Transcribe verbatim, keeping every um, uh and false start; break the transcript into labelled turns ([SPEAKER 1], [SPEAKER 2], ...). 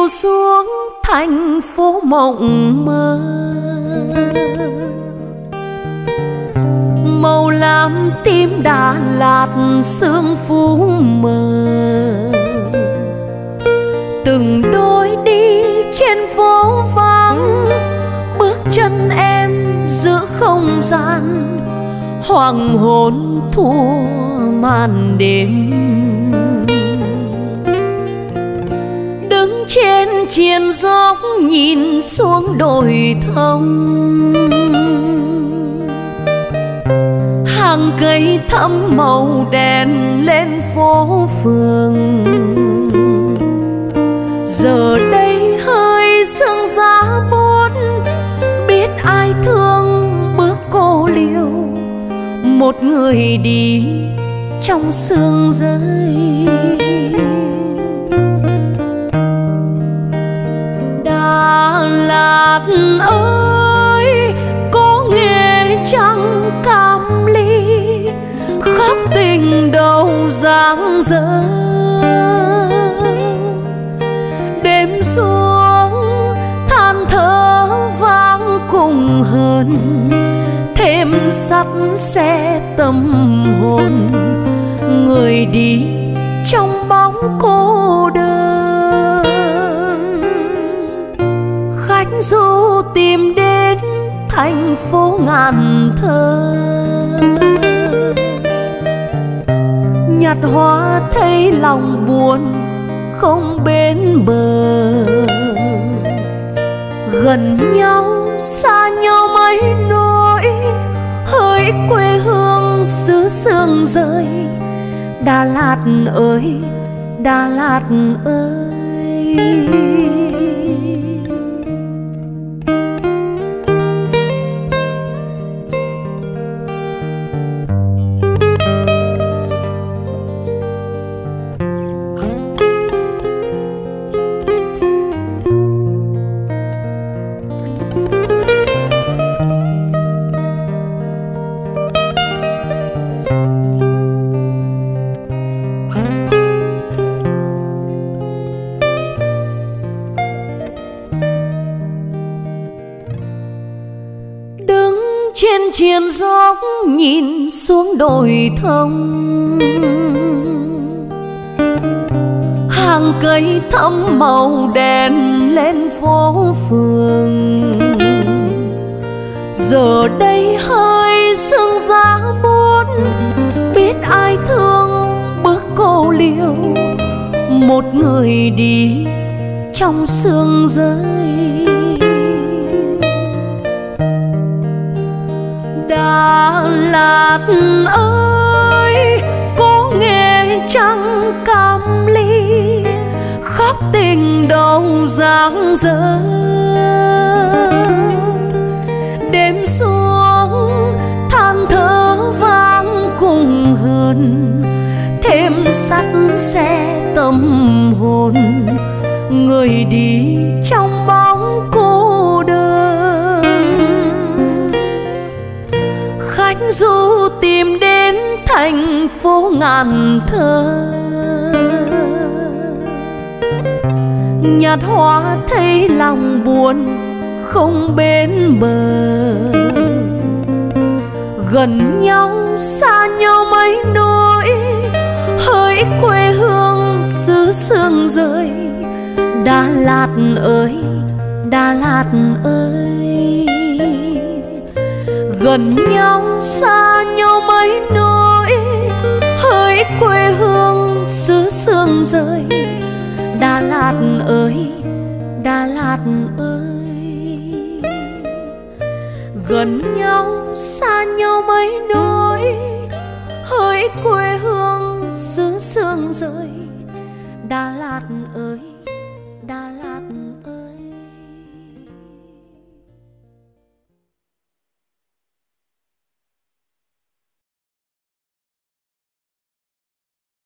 [SPEAKER 1] chiều xuống thành phố mộng mơ, màu lam tím Đà Lạt sương phú mờ. Từng đôi đi trên phố vắng, bước chân em giữa không gian, hoàng hôn thua màn đêm. Đứng trên triền dốc nhìn xuống đồi thông, hàng cây thắm màu đèn lên phố phường. Giờ đây hơi sương giá buốt, biết ai thương bước cô liêu, một người đi trong sương rơi. Đà Lạt ơi, có nghe chăng cam ly, khắc tình đầu giang dở. Đêm xuống than thở vang cùng hơn, thêm sắt xe tâm hồn, người đi trong bóng cô đơn. Khách du tìm đến thành phố ngàn thơ, nhặt hoa thấy lòng buồn không bên bờ. Gần nhau xa nhau mấy nỗi, hỡi quê hương xứ sương rơi. Đà Lạt ơi, Đà Lạt ơi. Trên triền dốc nhìn xuống đồi thông, hàng cây thắm màu đèn lên phố phường. Giờ đây hơi sương giá buốt, biết ai thương bước cô liêu, một người đi trong sương rơi. Đà Lạt ơi, có nghe chăng cam ly, khắc tình đầu giang dở. Đêm xuống than thở vang cùng hơn, thêm sắt xe tâm hồn, người đi trong bóng cô đơn. Khách du tìm đến thành phố ngàn thơ, nhặt hoa thấy lòng buồn không bên bờ. Gần nhau xa nhau mấy nỗi, hỡi quê hương xứ sương rơi. Đà Lạt ơi, Đà Lạt ơi. Gần nhau xa nhau mấy nỗi, hỡi quê hương xứ sương rơi. Đà Lạt ơi, Đà Lạt ơi. Gần nhau xa nhau mấy nỗi, hỡi quê hương xứ sương rơi. Đà Lạt ơi,